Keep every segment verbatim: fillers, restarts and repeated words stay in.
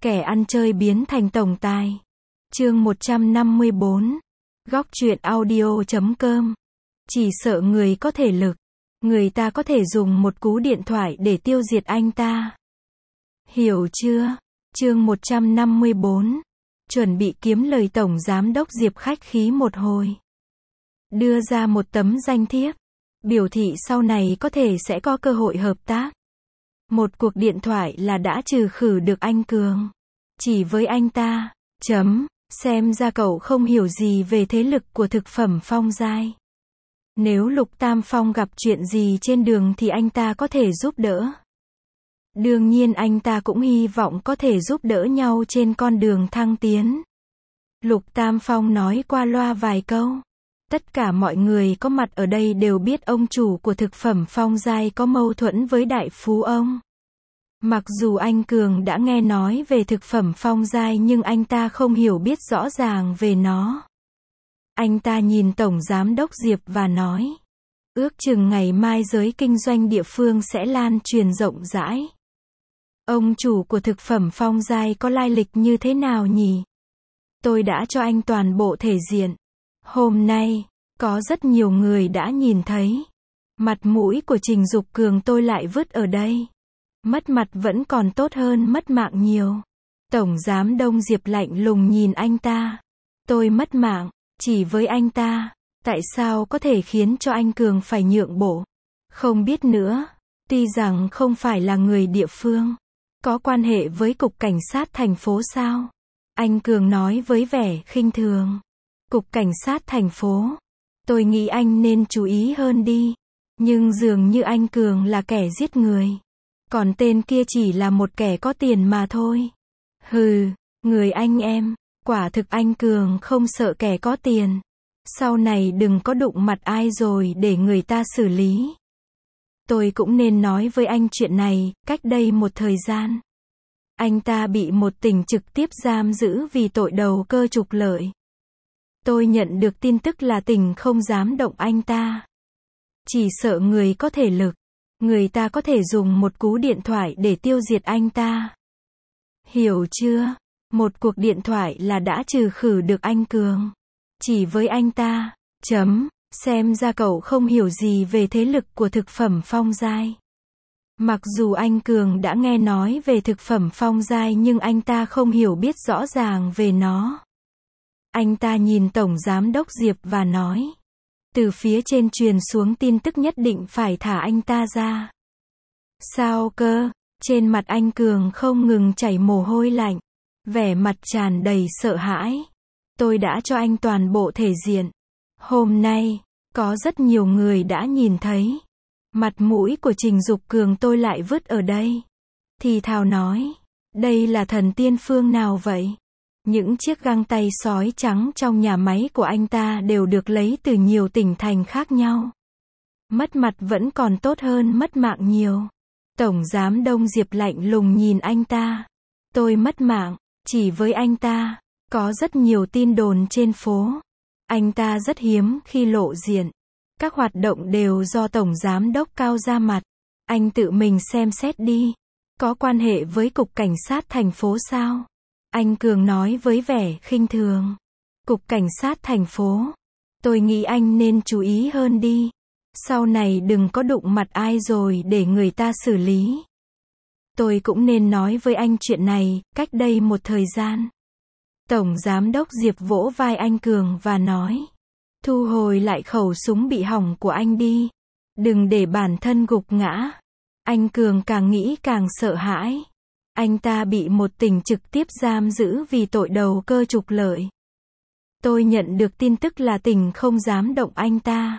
Kẻ ăn chơi biến thành tổng tài. Chương một trăm năm mươi bốn. Góc truyện audio chấm com. Chỉ sợ người có thể lực, người ta có thể dùng một cú điện thoại để tiêu diệt anh ta. Hiểu chưa? Chương một trăm năm mươi bốn. Chuẩn bị kiếm lời Tổng Giám đốc Diệp khách khí một hồi. Đưa ra một tấm danh thiếp, biểu thị sau này có thể sẽ có cơ hội hợp tác. Một cuộc điện thoại là đã trừ khử được anh Cường. Chỉ với anh ta, chấm, xem ra cậu không hiểu gì về thế lực của thực phẩm Phong Giai. Nếu Lục Tam Phong gặp chuyện gì trên đường thì anh ta có thể giúp đỡ. Đương nhiên anh ta cũng hy vọng có thể giúp đỡ nhau trên con đường thăng tiến. Lục Tam Phong nói qua loa vài câu. Tất cả mọi người có mặt ở đây đều biết ông chủ của thực phẩm Phong Giai có mâu thuẫn với đại phú ông. Mặc dù anh Cường đã nghe nói về thực phẩm Phong Giai nhưng anh ta không hiểu biết rõ ràng về nó. Anh ta nhìn Tổng Giám đốc Diệp và nói, ước chừng ngày mai giới kinh doanh địa phương sẽ lan truyền rộng rãi. Ông chủ của thực phẩm Phong Giai có lai lịch như thế nào nhỉ? Tôi đã cho anh toàn bộ thể diện. Hôm nay, có rất nhiều người đã nhìn thấy. Mặt mũi của Trình Dục Cường tôi lại vứt ở đây. Mất mặt vẫn còn tốt hơn mất mạng nhiều. Tổng Giám Đông Diệp lạnh lùng nhìn anh ta. Tôi mất mạng, chỉ với anh ta. Tại sao có thể khiến cho anh Cường phải nhượng bộ? Không biết nữa. Tuy rằng không phải là người địa phương. Có quan hệ với cục cảnh sát thành phố sao? Anh Cường nói với vẻ khinh thường. Cục cảnh sát thành phố. Tôi nghĩ anh nên chú ý hơn đi. Nhưng dường như anh Cường là kẻ giết người. Còn tên kia chỉ là một kẻ có tiền mà thôi. Hừ, người anh em, quả thực anh Cường không sợ kẻ có tiền. Sau này đừng có đụng mặt ai rồi để người ta xử lý. Tôi cũng nên nói với anh chuyện này, cách đây một thời gian. Anh ta bị một tỉnh trực tiếp giam giữ vì tội đầu cơ trục lợi. Tôi nhận được tin tức là tỉnh không dám động anh ta. Chỉ sợ người có thể lực, người ta có thể dùng một cú điện thoại để tiêu diệt anh ta. Hiểu chưa? Một cuộc điện thoại là đã trừ khử được anh Cường. Chỉ với anh ta, chấm, xem ra cậu không hiểu gì về thế lực của thực phẩm Phong Giai. Mặc dù anh Cường đã nghe nói về thực phẩm Phong Giai nhưng anh ta không hiểu biết rõ ràng về nó. Anh ta nhìn Tổng Giám đốc Diệp và nói, từ phía trên truyền xuống tin tức nhất định phải thả anh ta ra. Sao cơ? Trên mặt anh Cường không ngừng chảy mồ hôi lạnh, vẻ mặt tràn đầy sợ hãi. Tôi đã cho anh toàn bộ thể diện. Hôm nay, có rất nhiều người đã nhìn thấy. Mặt mũi của Trình Dục Cường tôi lại vứt ở đây. Thì thào nói, đây là thần tiên phương nào vậy? Những chiếc găng tay sói trắng trong nhà máy của anh ta đều được lấy từ nhiều tỉnh thành khác nhau. Mất mặt vẫn còn tốt hơn mất mạng nhiều. Tổng Giám Đông Diệp lạnh lùng nhìn anh ta. Tôi mất mạng, chỉ với anh ta. Có rất nhiều tin đồn trên phố. Anh ta rất hiếm khi lộ diện. Các hoạt động đều do Tổng Giám đốc Cao ra mặt. Anh tự mình xem xét đi. Có quan hệ với cục cảnh sát thành phố sao? Anh Cường nói với vẻ khinh thường. Cục cảnh sát thành phố. Tôi nghĩ anh nên chú ý hơn đi. Sau này đừng có đụng mặt ai rồi để người ta xử lý. Tôi cũng nên nói với anh chuyện này, cách đây một thời gian. Tổng Giám đốc Diệp vỗ vai anh Cường và nói, thu hồi lại khẩu súng bị hỏng của anh đi. Đừng để bản thân gục ngã. Anh Cường càng nghĩ càng sợ hãi. Anh ta bị một tỉnh trực tiếp giam giữ vì tội đầu cơ trục lợi. Tôi nhận được tin tức là tỉnh không dám động anh ta.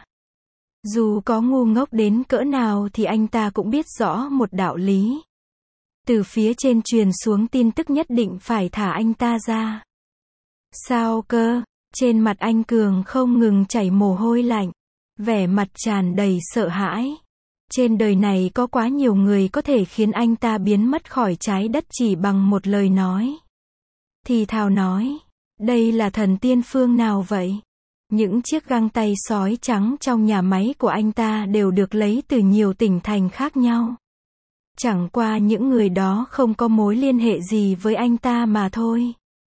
Dù có ngu ngốc đến cỡ nào thì anh ta cũng biết rõ một đạo lý. Từ phía trên truyền xuống tin tức nhất định phải thả anh ta ra. Sao cơ? Trên mặt anh Cường không ngừng chảy mồ hôi lạnh. Vẻ mặt tràn đầy sợ hãi. Trên đời này có quá nhiều người có thể khiến anh ta biến mất khỏi trái đất chỉ bằng một lời nói. Thì thào nói, đây là thần tiên phương nào vậy? Những chiếc găng tay sói trắng trong nhà máy của anh ta đều được lấy từ nhiều tỉnh thành khác nhau. Chẳng qua những người đó không có mối liên hệ gì với anh ta mà thôi.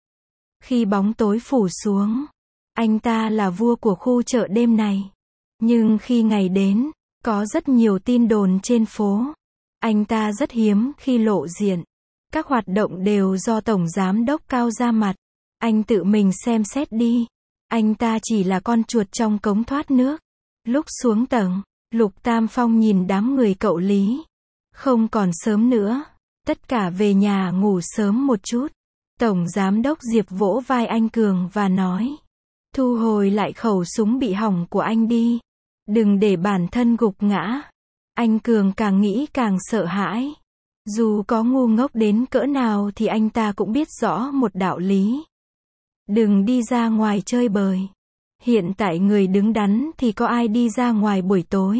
Khi bóng tối phủ xuống, anh ta là vua của khu chợ đêm này. Nhưng khi ngày đến, có rất nhiều tin đồn trên phố. Anh ta rất hiếm khi lộ diện. Các hoạt động đều do Tổng Giám đốc Cao ra mặt. Anh tự mình xem xét đi. Anh ta chỉ là con chuột trong cống thoát nước. Lúc xuống tầng, Lục Tam Phong nhìn đám người cậu Lý. Không còn sớm nữa. Tất cả về nhà ngủ sớm một chút. Tổng Giám đốc Diệp vỗ vai anh Cường và nói. Thu hồi lại khẩu súng bị hỏng của anh đi. Đừng để bản thân gục ngã. Anh Cường càng nghĩ càng sợ hãi. Dù có ngu ngốc đến cỡ nào thì anh ta cũng biết rõ một đạo lý. Đừng đi ra ngoài chơi bời. Hiện tại người đứng đắn thì có ai đi ra ngoài buổi tối.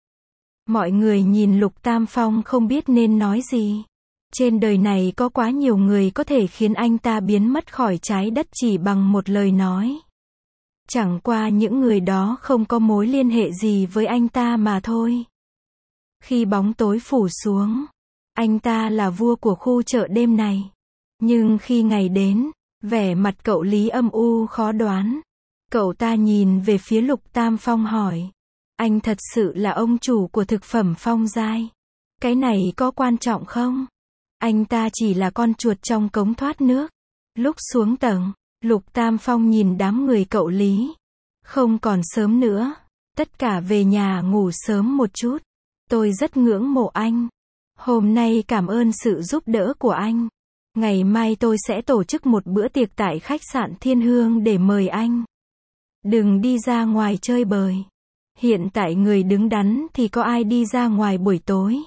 Mọi người nhìn Lục Tam Phong không biết nên nói gì. Trên đời này có quá nhiều người có thể khiến anh ta biến mất khỏi trái đất chỉ bằng một lời nói. Chẳng qua những người đó không có mối liên hệ gì với anh ta mà thôi. Khi bóng tối phủ xuống, anh ta là vua của khu chợ đêm này. Nhưng khi ngày đến, vẻ mặt cậu Lý âm u khó đoán. Cậu ta nhìn về phía Lục Tam Phong hỏi. Anh thật sự là ông chủ của thực phẩm Phong Giai. Cái này có quan trọng không? Anh ta chỉ là con chuột trong cống thoát nước. Lúc xuống tầng, Lục Tam Phong nhìn đám người cậu Lý. Không còn sớm nữa. Tất cả về nhà ngủ sớm một chút. Tôi rất ngưỡng mộ anh. Hôm nay cảm ơn sự giúp đỡ của anh. Ngày mai tôi sẽ tổ chức một bữa tiệc tại khách sạn Thiên Hương để mời anh. Đừng đi ra ngoài chơi bời. Hiện tại người đứng đắn thì có ai đi ra ngoài buổi tối.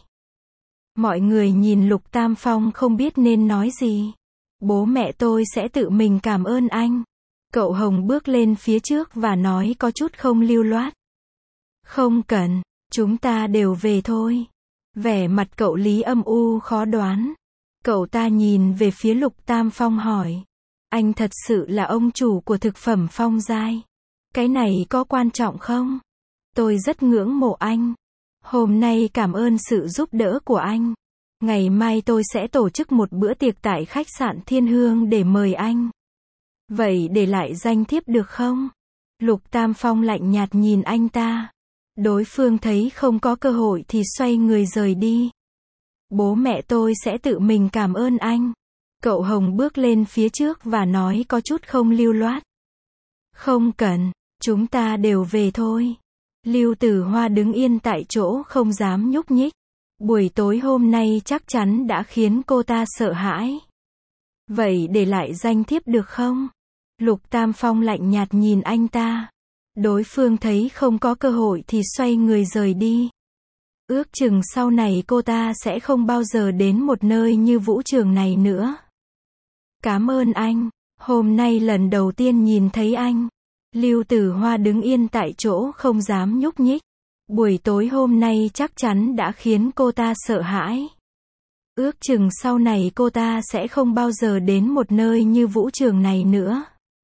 Mọi người nhìn Lục Tam Phong không biết nên nói gì. Bố mẹ tôi sẽ tự mình cảm ơn anh. Cậu Hồng bước lên phía trước và nói có chút không lưu loát. Không cần, chúng ta đều về thôi. Vẻ mặt cậu Lý âm u khó đoán. Cậu ta nhìn về phía Lục Tam Phong hỏi. Anh thật sự là ông chủ của thực phẩm Phong Giai. Cái này có quan trọng không? Tôi rất ngưỡng mộ anh. Hôm nay cảm ơn sự giúp đỡ của anh. Ngày mai tôi sẽ tổ chức một bữa tiệc tại khách sạn Thiên Hương để mời anh. Vậy để lại danh thiếp được không? Lục Tam Phong lạnh nhạt nhìn anh ta. Đối phương thấy không có cơ hội thì xoay người rời đi. Bố mẹ tôi sẽ tự mình cảm ơn anh. Cậu Hồng bước lên phía trước và nói có chút không lưu loát. Không cần, chúng ta đều về thôi. Lưu Tử Hoa đứng yên tại chỗ không dám nhúc nhích. Buổi tối hôm nay chắc chắn đã khiến cô ta sợ hãi. Vậy để lại danh thiếp được không? Lục Tam Phong lạnh nhạt nhìn anh ta. Đối phương thấy không có cơ hội thì xoay người rời đi. Ước chừng sau này cô ta sẽ không bao giờ đến một nơi như vũ trường này nữa. Cảm ơn anh, hôm nay lần đầu tiên nhìn thấy anh. Lưu Tử Hoa đứng yên tại chỗ không dám nhúc nhích. Buổi tối hôm nay chắc chắn đã khiến cô ta sợ hãi. Ước chừng sau này cô ta sẽ không bao giờ đến một nơi như vũ trường này nữa.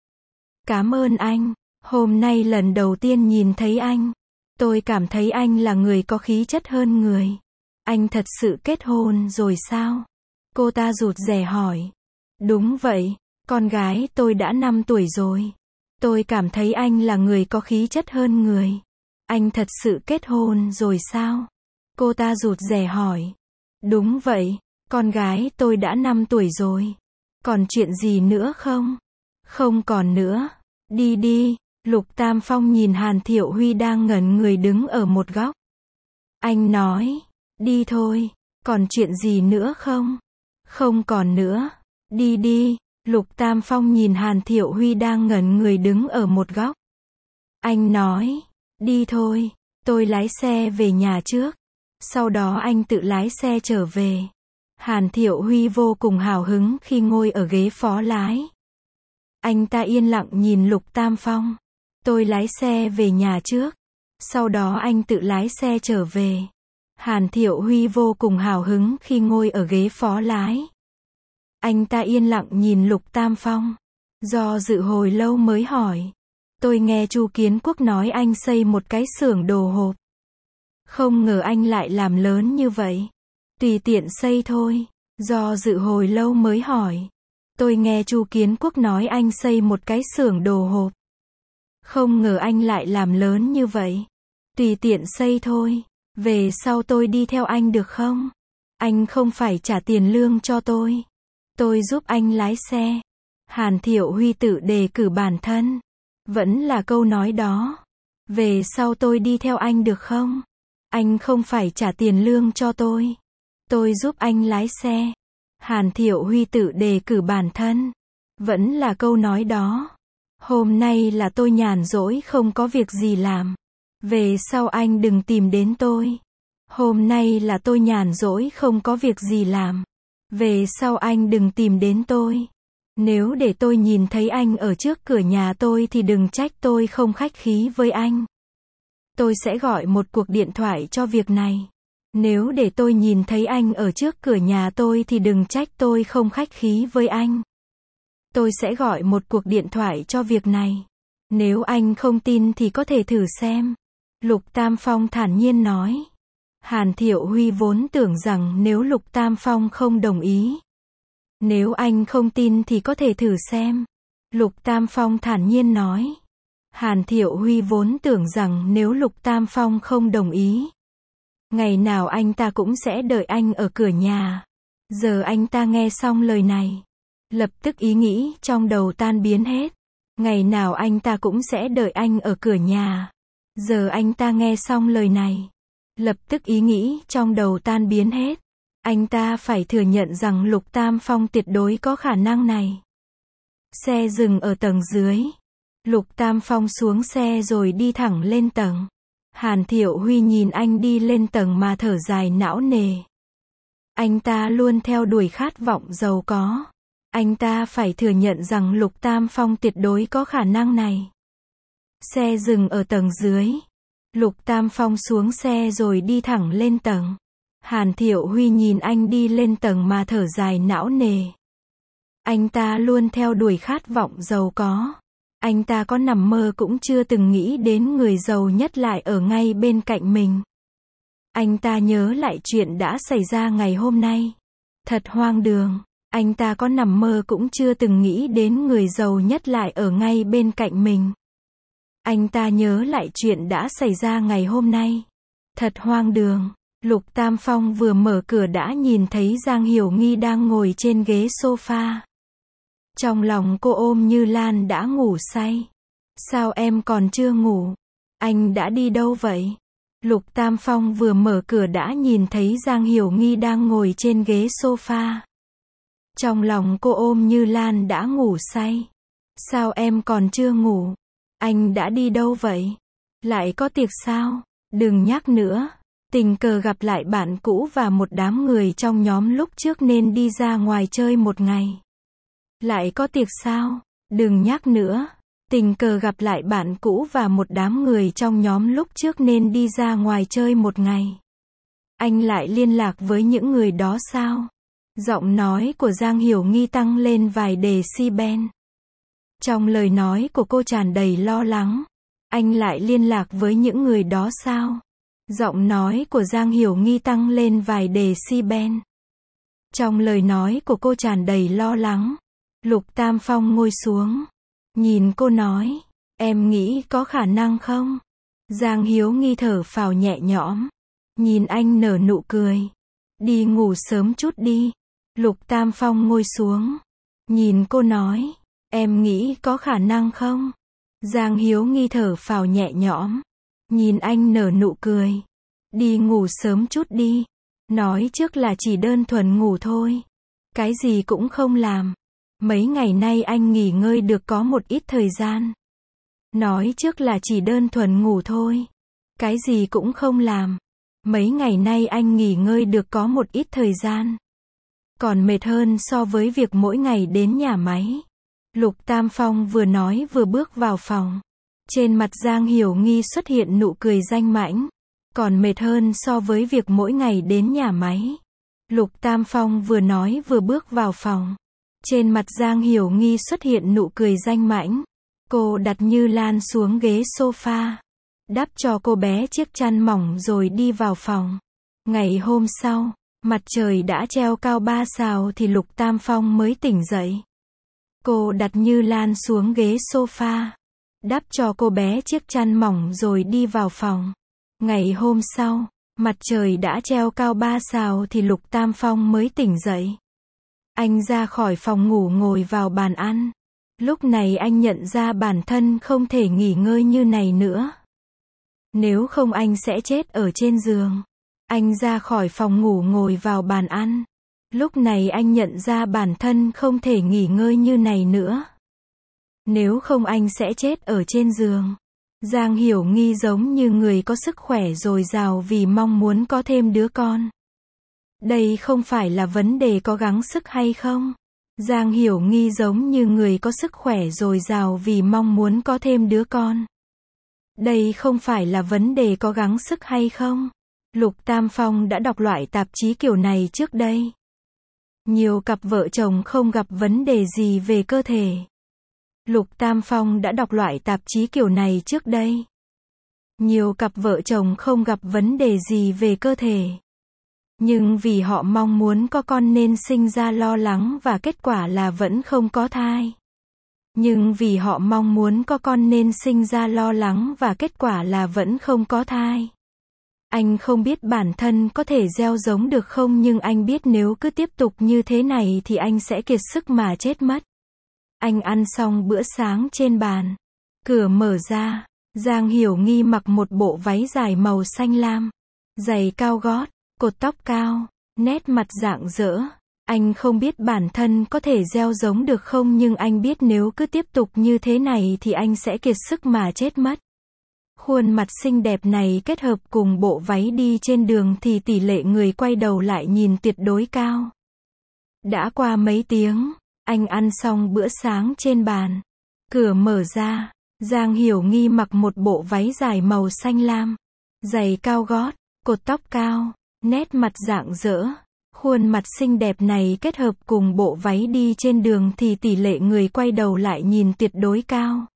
Cảm ơn anh, hôm nay lần đầu tiên nhìn thấy anh. Tôi cảm thấy anh là người có khí chất hơn người. Anh thật sự kết hôn rồi sao? Cô ta rụt rè hỏi. Đúng vậy, con gái tôi đã năm tuổi rồi. Tôi cảm thấy anh là người có khí chất hơn người. Anh thật sự kết hôn rồi sao? Cô ta rụt rè hỏi. Đúng vậy, con gái tôi đã năm tuổi rồi. Còn chuyện gì nữa không? Không còn nữa. Đi đi. Lục Tam Phong nhìn Hàn Thiệu Huy đang ngẩn người đứng ở một góc. Anh nói. Đi thôi. Còn chuyện gì nữa không? Không còn nữa. Đi đi. Lục Tam Phong nhìn Hàn Thiệu Huy đang ngẩn người đứng ở một góc. Anh nói. Đi thôi. Tôi lái xe về nhà trước. Sau đó anh tự lái xe trở về. Hàn Thiệu Huy vô cùng hào hứng khi ngồi ở ghế phó lái. Anh ta yên lặng nhìn Lục Tam Phong. Tôi lái xe về nhà trước. Sau đó anh tự lái xe trở về. Hàn Thiệu Huy vô cùng hào hứng khi ngồi ở ghế phó lái. Anh ta yên lặng nhìn Lục Tam Phong. Do dự hồi lâu mới hỏi. Tôi nghe Chu Kiến Quốc nói anh xây một cái xưởng đồ hộp. Không ngờ anh lại làm lớn như vậy. Tùy tiện xây thôi. Do dự hồi lâu mới hỏi. Tôi nghe Chu Kiến Quốc nói anh xây một cái xưởng đồ hộp. Không ngờ anh lại làm lớn như vậy. Tùy tiện xây thôi. Về sau tôi đi theo anh được không? Anh không phải trả tiền lương cho tôi. Tôi giúp anh lái xe. Hàn Thiệu Huy tự đề cử bản thân. Vẫn là câu nói đó. Về sau tôi đi theo anh được không? Anh không phải trả tiền lương cho tôi. Tôi giúp anh lái xe. Hàn Thiệu Huy tự đề cử bản thân. Vẫn là câu nói đó. Hôm nay là tôi nhàn rỗi không có việc gì làm. Về sau anh đừng tìm đến tôi. Hôm nay là tôi nhàn rỗi không có việc gì làm. Về sau anh đừng tìm đến tôi. Nếu để tôi nhìn thấy anh ở trước cửa nhà tôi thì đừng trách tôi không khách khí với anh. Tôi sẽ gọi một cuộc điện thoại cho việc này. Nếu để tôi nhìn thấy anh ở trước cửa nhà tôi thì đừng trách tôi không khách khí với anh. Tôi sẽ gọi một cuộc điện thoại cho việc này. Nếu anh không tin thì có thể thử xem. Lục Tam Phong thản nhiên nói. Hàn Thiệu Huy vốn tưởng rằng nếu Lục Tam Phong không đồng ý. Nếu anh không tin thì có thể thử xem. Lục Tam Phong thản nhiên nói. Hàn Thiệu Huy vốn tưởng rằng nếu Lục Tam Phong không đồng ý. Ngày nào anh ta cũng sẽ đợi anh ở cửa nhà. Giờ anh ta nghe xong lời này. Lập tức ý nghĩ trong đầu tan biến hết. Ngày nào anh ta cũng sẽ đợi anh ở cửa nhà. Giờ anh ta nghe xong lời này. Lập tức ý nghĩ trong đầu tan biến hết. Anh ta phải thừa nhận rằng Lục Tam Phong tuyệt đối có khả năng này. Xe dừng ở tầng dưới. Lục Tam Phong xuống xe rồi đi thẳng lên tầng. Hàn Thiệu Huy nhìn anh đi lên tầng mà thở dài não nề. Anh ta luôn theo đuổi khát vọng giàu có. Anh ta phải thừa nhận rằng Lục Tam Phong tuyệt đối có khả năng này. Xe dừng ở tầng dưới. Lục Tam Phong xuống xe rồi đi thẳng lên tầng. Hàn Thiệu Huy nhìn anh đi lên tầng mà thở dài não nề. Anh ta luôn theo đuổi khát vọng giàu có. Anh ta có nằm mơ cũng chưa từng nghĩ đến người giàu nhất lại ở ngay bên cạnh mình. Anh ta nhớ lại chuyện đã xảy ra ngày hôm nay. Thật hoang đường. Anh ta có nằm mơ cũng chưa từng nghĩ đến người giàu nhất lại ở ngay bên cạnh mình. Anh ta nhớ lại chuyện đã xảy ra ngày hôm nay. Thật hoang đường. Lục Tam Phong vừa mở cửa đã nhìn thấy Giang Hiểu Nghi đang ngồi trên ghế sofa. Trong lòng cô ôm Như Lan đã ngủ say. Sao em còn chưa ngủ? Anh đã đi đâu vậy? Lục Tam Phong vừa mở cửa đã nhìn thấy Giang Hiểu Nghi đang ngồi trên ghế sofa. Trong lòng cô ôm Như Lan đã ngủ say. Sao em còn chưa ngủ? Anh đã đi đâu vậy? Lại có tiệc sao? Đừng nhắc nữa. Tình cờ gặp lại bạn cũ và một đám người trong nhóm lúc trước nên đi ra ngoài chơi một ngày. Lại có tiệc sao? Đừng nhắc nữa. Tình cờ gặp lại bạn cũ và một đám người trong nhóm lúc trước nên đi ra ngoài chơi một ngày. Anh lại liên lạc với những người đó sao? Giọng nói của Giang Hiểu Nghi tăng lên vài decibel. Trong lời nói của cô tràn đầy lo lắng. Anh lại liên lạc với những người đó sao? Giọng nói của Giang Hiểu Nghi tăng lên vài decibel. Trong lời nói của cô tràn đầy lo lắng. Lục Tam Phong ngồi xuống. Nhìn cô nói. Em nghĩ có khả năng không? Giang Hiểu Nghi thở phào nhẹ nhõm. Nhìn anh nở nụ cười. Đi ngủ sớm chút đi. Lục Tam Phong ngồi xuống. Nhìn cô nói. Em nghĩ có khả năng không? Giang Hiểu Nghi thở phào nhẹ nhõm. Nhìn anh nở nụ cười. Đi ngủ sớm chút đi. Nói trước là chỉ đơn thuần ngủ thôi. Cái gì cũng không làm. Mấy ngày nay anh nghỉ ngơi được có một ít thời gian. Nói trước là chỉ đơn thuần ngủ thôi. Cái gì cũng không làm. Mấy ngày nay anh nghỉ ngơi được có một ít thời gian. Còn mệt hơn so với việc mỗi ngày đến nhà máy. Lục Tam Phong vừa nói vừa bước vào phòng. Trên mặt Giang Hiểu Nghi xuất hiện nụ cười danh mãnh. Còn mệt hơn so với việc mỗi ngày đến nhà máy. Lục Tam Phong vừa nói vừa bước vào phòng. Trên mặt Giang Hiểu Nghi xuất hiện nụ cười danh mãnh. Cô đặt Như Lan xuống ghế sofa. Đắp cho cô bé chiếc chăn mỏng rồi đi vào phòng. Ngày hôm sau, Mặt trời đã treo cao ba sào thì Lục Tam Phong mới tỉnh dậy. Cô đặt Như Lan xuống ghế sofa, đắp cho cô bé chiếc chăn mỏng rồi đi vào phòng. Ngày hôm sau, mặt trời đã treo cao ba sào thì Lục Tam Phong mới tỉnh dậy. Anh ra khỏi phòng ngủ ngồi vào bàn ăn. Lúc này anh nhận ra bản thân không thể nghỉ ngơi như này nữa. Nếu không anh sẽ chết ở trên giường. Anh ra khỏi phòng ngủ ngồi vào bàn ăn. Lúc này anh nhận ra bản thân không thể nghỉ ngơi như này nữa. Nếu không anh sẽ chết ở trên giường. Giang Hiểu Nghi giống như người có sức khỏe dồi dào vì mong muốn có thêm đứa con. Đây không phải là vấn đề có gắng sức hay không. Giang Hiểu Nghi giống như người có sức khỏe dồi dào vì mong muốn có thêm đứa con. Đây không phải là vấn đề có gắng sức hay không. Lục Tam Phong đã đọc loại tạp chí kiểu này trước đây. Nhiều cặp vợ chồng không gặp vấn đề gì về cơ thể. Lục Tam Phong đã đọc loại tạp chí kiểu này trước đây. Nhiều cặp vợ chồng không gặp vấn đề gì về cơ thể. Nhưng vì họ mong muốn có con nên sinh ra lo lắng và kết quả là vẫn không có thai. Nhưng vì họ mong muốn có con nên sinh ra lo lắng và kết quả là vẫn không có thai. Anh không biết bản thân có thể gieo giống được không, nhưng anh biết nếu cứ tiếp tục như thế này thì anh sẽ kiệt sức mà chết mất. Anh ăn xong bữa sáng trên bàn. Cửa mở ra, Giang Hiểu Nghi mặc một bộ váy dài màu xanh lam, giày cao gót, cột tóc cao, nét mặt rạng rỡ. Anh không biết bản thân có thể gieo giống được không, nhưng anh biết nếu cứ tiếp tục như thế này thì anh sẽ kiệt sức mà chết mất. Khuôn mặt xinh đẹp này kết hợp cùng bộ váy đi trên đường thì tỷ lệ người quay đầu lại nhìn tuyệt đối cao. Đã qua mấy tiếng, anh ăn xong bữa sáng trên bàn. Cửa mở ra, Giang Hiểu Nghi mặc một bộ váy dài màu xanh lam, giày cao gót, cột tóc cao, nét mặt rạng rỡ. Khuôn mặt xinh đẹp này kết hợp cùng bộ váy đi trên đường thì tỷ lệ người quay đầu lại nhìn tuyệt đối cao.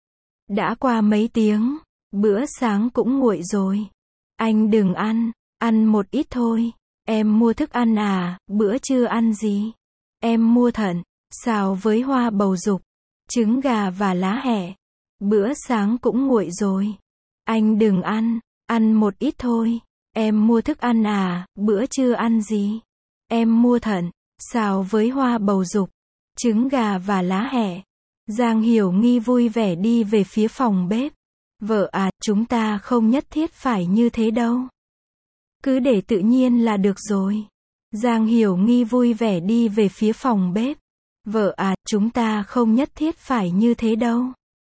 Đã qua mấy tiếng, bữa sáng cũng nguội rồi. Anh đừng ăn, ăn một ít thôi. Em mua thức ăn à, bữa trưa ăn gì? Em mua thận, xào với hoa bầu dục, trứng gà và lá hẹ. Bữa sáng cũng nguội rồi. Anh đừng ăn, ăn một ít thôi. Em mua thức ăn à, bữa trưa ăn gì? Em mua thận, xào với hoa bầu dục, trứng gà và lá hẹ. Giang Hiểu Nghi vui vẻ đi về phía phòng bếp. Vợ à, chúng ta không nhất thiết phải như thế đâu. Cứ để tự nhiên là được rồi. Giang Hiểu Nghi vui vẻ đi về phía phòng bếp. Vợ à, chúng ta không nhất thiết phải như thế đâu.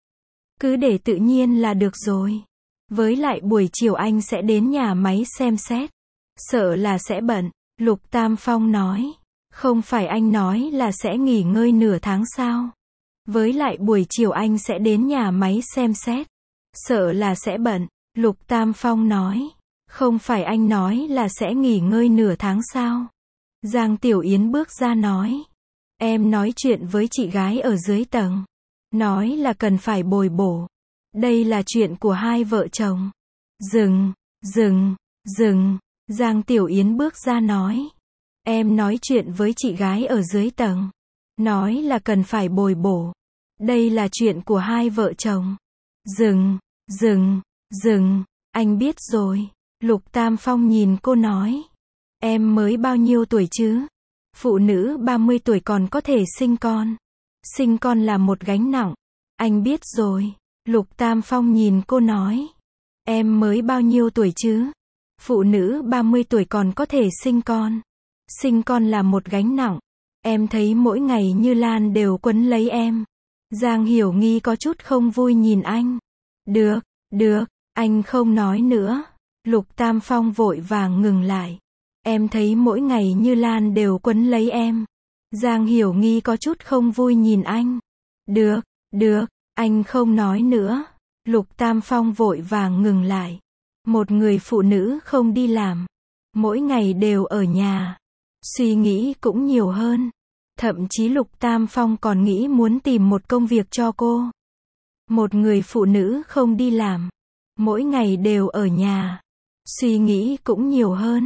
Cứ để tự nhiên là được rồi. Với lại buổi chiều anh sẽ đến nhà máy xem xét. Sợ là sẽ bận. Lục Tam Phong nói. Không phải anh nói là sẽ nghỉ ngơi nửa tháng sao? Với lại buổi chiều anh sẽ đến nhà máy xem xét. Sợ là sẽ bận. Lục Tam Phong nói. Không phải anh nói là sẽ nghỉ ngơi nửa tháng sao? Giang Tiểu Yến bước ra nói. Em nói chuyện với chị gái ở dưới tầng. Nói là cần phải bồi bổ. Đây là chuyện của hai vợ chồng. Dừng, dừng, dừng. Giang Tiểu Yến bước ra nói. Em nói chuyện với chị gái ở dưới tầng. Nói là cần phải bồi bổ. Đây là chuyện của hai vợ chồng. Dừng, dừng, dừng. Anh biết rồi. Lục Tam Phong nhìn cô nói. Em mới bao nhiêu tuổi chứ? Phụ nữ ba mươi tuổi còn có thể sinh con. Sinh con là một gánh nặng. Anh biết rồi. Lục Tam Phong nhìn cô nói. Em mới bao nhiêu tuổi chứ? Phụ nữ ba mươi tuổi còn có thể sinh con. Sinh con là một gánh nặng. Em thấy mỗi ngày Như Lan đều quấn lấy em. Giang Hiểu Nghi có chút không vui nhìn anh. Được, được, anh không nói nữa. Lục Tam Phong vội vàng ngừng lại. Em thấy mỗi ngày Như Lan đều quấn lấy em. Giang Hiểu Nghi có chút không vui nhìn anh. Được, được, anh không nói nữa. Lục Tam Phong vội vàng ngừng lại. Một người phụ nữ không đi làm, mỗi ngày đều ở nhà, suy nghĩ cũng nhiều hơn. Thậm chí Lục Tam Phong còn nghĩ muốn tìm một công việc cho cô. Một người phụ nữ không đi làm, mỗi ngày đều ở nhà, suy nghĩ cũng nhiều hơn.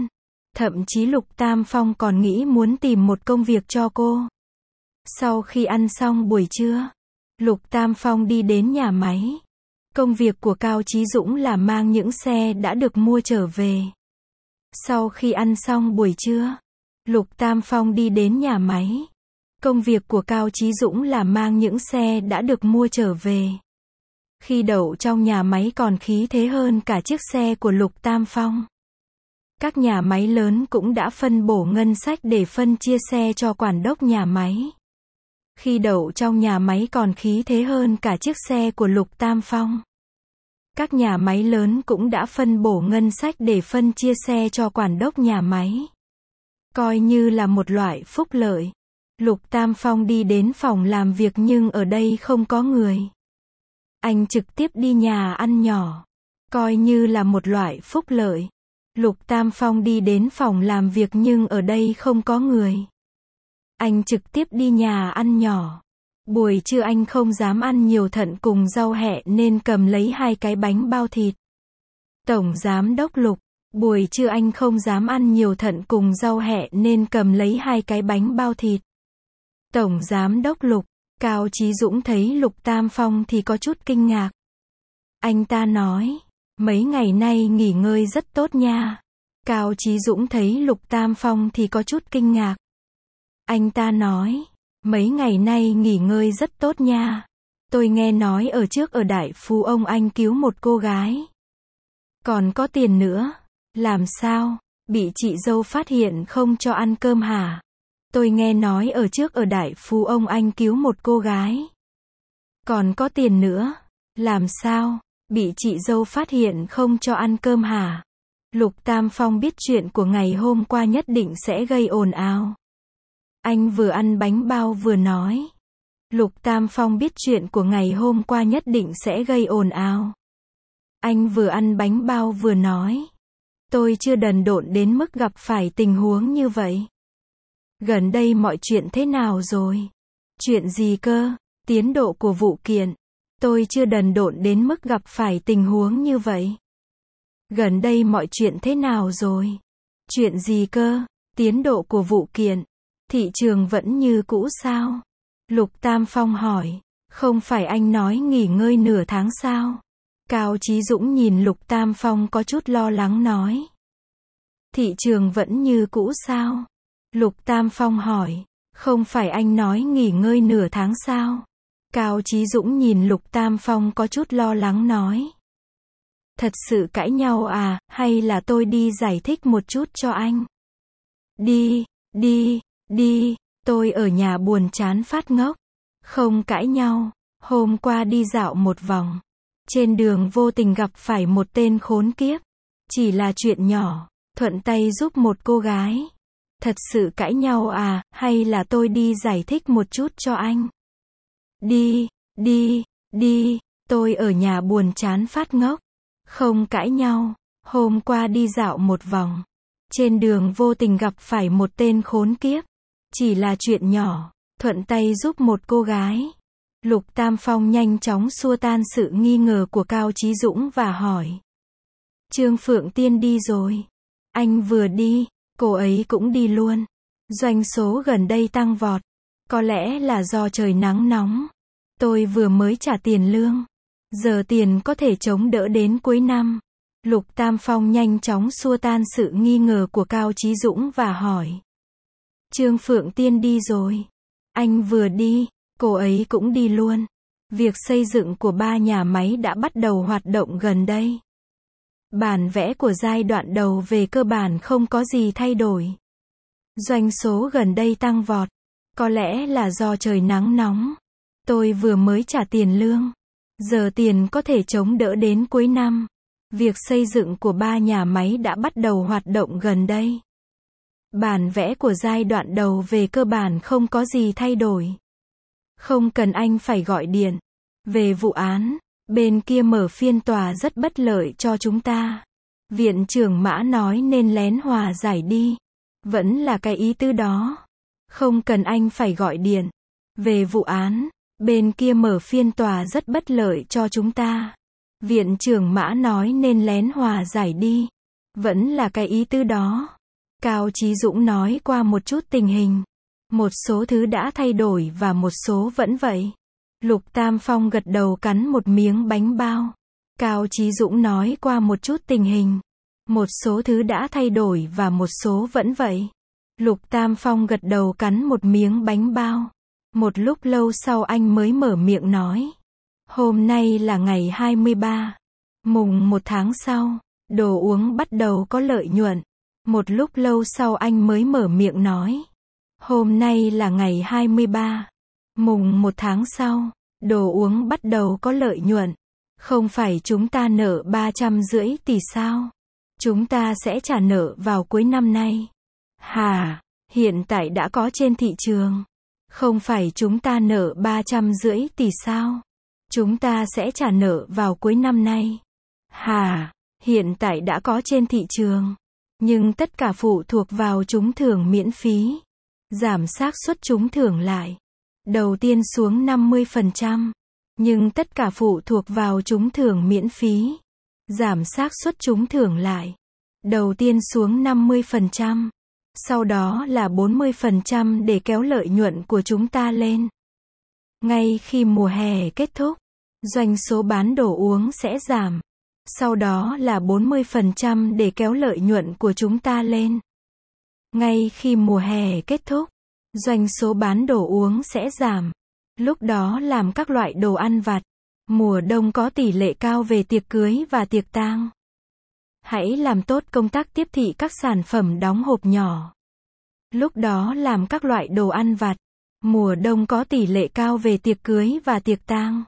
Thậm chí Lục Tam Phong còn nghĩ muốn tìm một công việc cho cô. Sau khi ăn xong buổi trưa, Lục Tam Phong đi đến nhà máy. Công việc của Cao Chí Dũng là mang những xe đã được mua trở về. Sau khi ăn xong buổi trưa, Lục Tam Phong đi đến nhà máy. Công việc của Cao Chí Dũng là mang những xe đã được mua trở về. Khi đậu trong nhà máy còn khí thế hơn cả chiếc xe của Lục Tam Phong. Các nhà máy lớn cũng đã phân bổ ngân sách để phân chia xe cho quản đốc nhà máy. Khi đậu trong nhà máy còn khí thế hơn cả chiếc xe của Lục Tam Phong. Các nhà máy lớn cũng đã phân bổ ngân sách để phân chia xe cho quản đốc nhà máy. Coi như là một loại phúc lợi. Lục Tam Phong đi đến phòng làm việc nhưng ở đây không có người. Anh trực tiếp đi nhà ăn nhỏ. Coi như là một loại phúc lợi. Lục Tam Phong đi đến phòng làm việc nhưng ở đây không có người. Anh trực tiếp đi nhà ăn nhỏ. Buổi trưa anh không dám ăn nhiều thận cùng rau hẹ nên cầm lấy hai cái bánh bao thịt. Tổng giám đốc Lục. Buổi trưa anh không dám ăn nhiều thận cùng rau hẹ nên cầm lấy hai cái bánh bao thịt. Tổng giám đốc Lục. Cao Chí Dũng thấy Lục Tam Phong thì có chút kinh ngạc. Anh ta nói, mấy ngày nay nghỉ ngơi rất tốt nha. Cao Chí Dũng thấy Lục Tam Phong thì có chút kinh ngạc. Anh ta nói, mấy ngày nay nghỉ ngơi rất tốt nha. Tôi nghe nói ở trước ở Đại Phú ông anh cứu một cô gái. Còn có tiền nữa. Làm sao? Bị chị dâu phát hiện không cho ăn cơm hả? Tôi nghe nói ở trước ở Đại Phú ông anh cứu một cô gái. Còn có tiền nữa. Làm sao? Bị chị dâu phát hiện không cho ăn cơm hả? Lục Tam Phong biết chuyện của ngày hôm qua nhất định sẽ gây ồn ào. Anh vừa ăn bánh bao vừa nói. Lục Tam Phong biết chuyện của ngày hôm qua nhất định sẽ gây ồn ào. Anh vừa ăn bánh bao vừa nói. Tôi chưa đần độn đến mức gặp phải tình huống như vậy. Gần đây mọi chuyện thế nào rồi? Chuyện gì cơ? Tiến độ của vụ kiện. Tôi chưa đần độn đến mức gặp phải tình huống như vậy. Gần đây mọi chuyện thế nào rồi? Chuyện gì cơ? Tiến độ của vụ kiện. Thị trường vẫn như cũ sao? Lục Tam Phong hỏi. Không phải anh nói nghỉ ngơi nửa tháng sao? Cao Chí Dũng nhìn Lục Tam Phong có chút lo lắng nói. Thị trường vẫn như cũ sao? Lục Tam Phong hỏi. Không phải anh nói nghỉ ngơi nửa tháng sao? Cao Chí Dũng nhìn Lục Tam Phong có chút lo lắng nói. Thật sự cãi nhau à, hay là tôi đi giải thích một chút cho anh? Đi, đi, đi, tôi ở nhà buồn chán phát ngốc. Không cãi nhau, hôm qua đi dạo một vòng. Trên đường vô tình gặp phải một tên khốn kiếp. Chỉ là chuyện nhỏ, thuận tay giúp một cô gái. Thật sự cãi nhau à, hay là tôi đi giải thích một chút cho anh? Đi, đi, đi, tôi ở nhà buồn chán phát ngốc. Không cãi nhau, hôm qua đi dạo một vòng. Trên đường vô tình gặp phải một tên khốn kiếp. Chỉ là chuyện nhỏ, thuận tay giúp một cô gái. Lục Tam Phong nhanh chóng xua tan sự nghi ngờ của Cao Chí Dũng và hỏi. Trương Phượng Tiên đi rồi. Anh vừa đi, cô ấy cũng đi luôn. Doanh số gần đây tăng vọt. Có lẽ là do trời nắng nóng. Tôi vừa mới trả tiền lương. Giờ tiền có thể chống đỡ đến cuối năm. Lục Tam Phong nhanh chóng xua tan sự nghi ngờ của Cao Chí Dũng và hỏi. Trương Phượng Tiên đi rồi. Anh vừa đi, cô ấy cũng đi luôn. Việc xây dựng của ba nhà máy đã bắt đầu hoạt động gần đây. Bản vẽ của giai đoạn đầu về cơ bản không có gì thay đổi. Doanh số gần đây tăng vọt. Có lẽ là do trời nắng nóng. Tôi vừa mới trả tiền lương. Giờ tiền có thể chống đỡ đến cuối năm. Việc xây dựng của ba nhà máy đã bắt đầu hoạt động gần đây. Bản vẽ của giai đoạn đầu về cơ bản không có gì thay đổi. Không cần anh phải gọi điện. Về vụ án, bên kia mở phiên tòa rất bất lợi cho chúng ta. Viện trưởng Mã nói nên lén hòa giải đi. Vẫn là cái ý tứ đó. Không cần anh phải gọi điện. Về vụ án, bên kia mở phiên tòa rất bất lợi cho chúng ta. Viện trưởng Mã nói nên lén hòa giải đi. Vẫn là cái ý tứ đó. Cao Chí Dũng nói qua một chút tình hình. Một số thứ đã thay đổi và một số vẫn vậy. Lục Tam Phong gật đầu cắn một miếng bánh bao. Cao Chí Dũng nói qua một chút tình hình. Một số thứ đã thay đổi và một số vẫn vậy. Lục Tam Phong gật đầu cắn một miếng bánh bao. Một lúc lâu sau anh mới mở miệng nói. Hôm nay là ngày hai mươi ba. Mùng một tháng sau, đồ uống bắt đầu có lợi nhuận. Một lúc lâu sau anh mới mở miệng nói. Hôm nay là ngày hai mươi ba. Mùng một tháng sau, đồ uống bắt đầu có lợi nhuận. Không phải chúng ta nợ ba trăm rưỡi tỷ sao? Chúng ta sẽ trả nợ vào cuối năm nay. Hà, hiện tại đã có trên thị trường. Không phải chúng ta nợ ba trăm rưỡi tỷ sao? Chúng ta sẽ trả nợ vào cuối năm nay. Hà, hiện tại đã có trên thị trường. Nhưng tất cả phụ thuộc vào trúng thưởng miễn phí. Giảm xác suất trúng thưởng lại. Đầu tiên xuống năm mươi phần trăm. Nhưng tất cả phụ thuộc vào trúng thưởng miễn phí. Giảm xác suất trúng thưởng lại. Đầu tiên xuống năm mươi phần trăm. Sau đó là bốn mươi phần trăm để kéo lợi nhuận của chúng ta lên. Ngay khi mùa hè kết thúc, doanh số bán đồ uống sẽ giảm. Sau đó là bốn mươi phần trăm để kéo lợi nhuận của chúng ta lên. Ngay khi mùa hè kết thúc, doanh số bán đồ uống sẽ giảm. Lúc đó làm các loại đồ ăn vặt. Mùa đông có tỷ lệ cao về tiệc cưới và tiệc tang. Hãy làm tốt công tác tiếp thị các sản phẩm đóng hộp nhỏ. Lúc đó làm các loại đồ ăn vặt. Mùa đông có tỷ lệ cao về tiệc cưới và tiệc tang.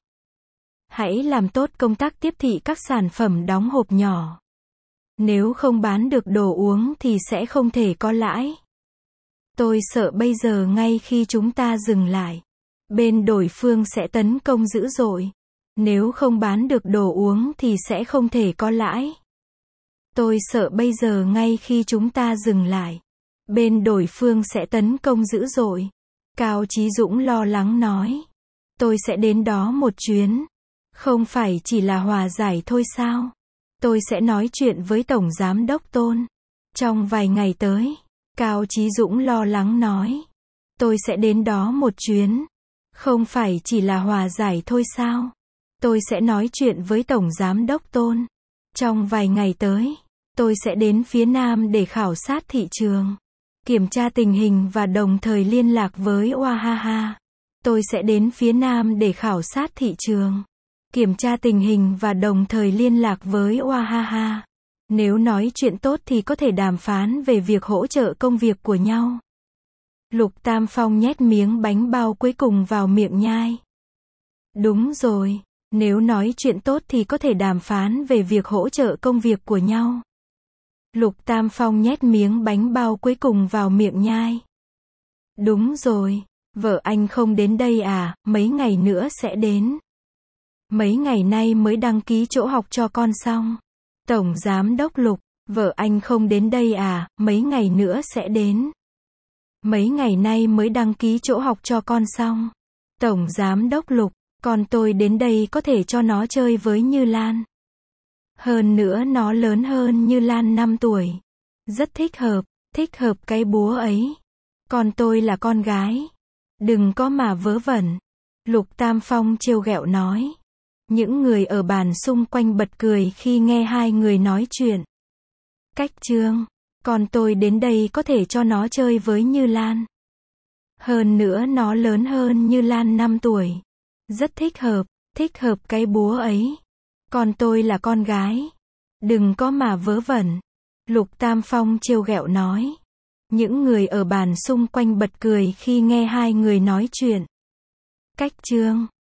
Hãy làm tốt công tác tiếp thị các sản phẩm đóng hộp nhỏ. Nếu không bán được đồ uống thì sẽ không thể có lãi. Tôi sợ bây giờ ngay khi chúng ta dừng lại, bên đối phương sẽ tấn công dữ dội. Nếu không bán được đồ uống thì sẽ không thể có lãi. Tôi sợ bây giờ ngay khi chúng ta dừng lại, bên đối phương sẽ tấn công dữ dội. Cao Chí Dũng lo lắng nói. Tôi sẽ đến đó một chuyến. Không phải chỉ là hòa giải thôi sao? Tôi sẽ nói chuyện với Tổng Giám đốc Tôn. Trong vài ngày tới. Cao Chí Dũng lo lắng nói. Tôi sẽ đến đó một chuyến. Không phải chỉ là hòa giải thôi sao? Tôi sẽ nói chuyện với Tổng Giám đốc Tôn. Trong vài ngày tới. Tôi sẽ đến phía Nam để khảo sát thị trường. Kiểm tra tình hình và đồng thời liên lạc với Oahaha. Tôi sẽ đến phía Nam để khảo sát thị trường. Kiểm tra tình hình và đồng thời liên lạc với Oahaha. Nếu nói chuyện tốt thì có thể đàm phán về việc hỗ trợ công việc của nhau. Lục Tam Phong nhét miếng bánh bao cuối cùng vào miệng nhai. Đúng rồi, nếu nói chuyện tốt thì có thể đàm phán về việc hỗ trợ công việc của nhau. Lục Tam Phong nhét miếng bánh bao cuối cùng vào miệng nhai. Đúng rồi, vợ anh không đến đây à, mấy ngày nữa sẽ đến. Mấy ngày nay mới đăng ký chỗ học cho con xong. Tổng Giám đốc Lục, vợ anh không đến đây à, mấy ngày nữa sẽ đến. Mấy ngày nay mới đăng ký chỗ học cho con xong. Tổng Giám đốc Lục, con tôi đến đây có thể cho nó chơi với Như Lan. Hơn nữa nó lớn hơn Như Lan năm tuổi. Rất thích hợp, thích hợp cái búa ấy. Con tôi là con gái. Đừng có mà vớ vẩn. Lục Tam Phong trêu ghẹo nói. Những người ở bàn xung quanh bật cười khi nghe hai người nói chuyện. Cách Trương, con tôi đến đây có thể cho nó chơi với Như Lan. Hơn nữa nó lớn hơn Như Lan năm tuổi. Rất thích hợp, thích hợp cái búa ấy. Con tôi là con gái. Đừng có mà vớ vẩn. Lục Tam Phong trêu ghẹo nói. Những người ở bàn xung quanh bật cười khi nghe hai người nói chuyện. Cách Trương.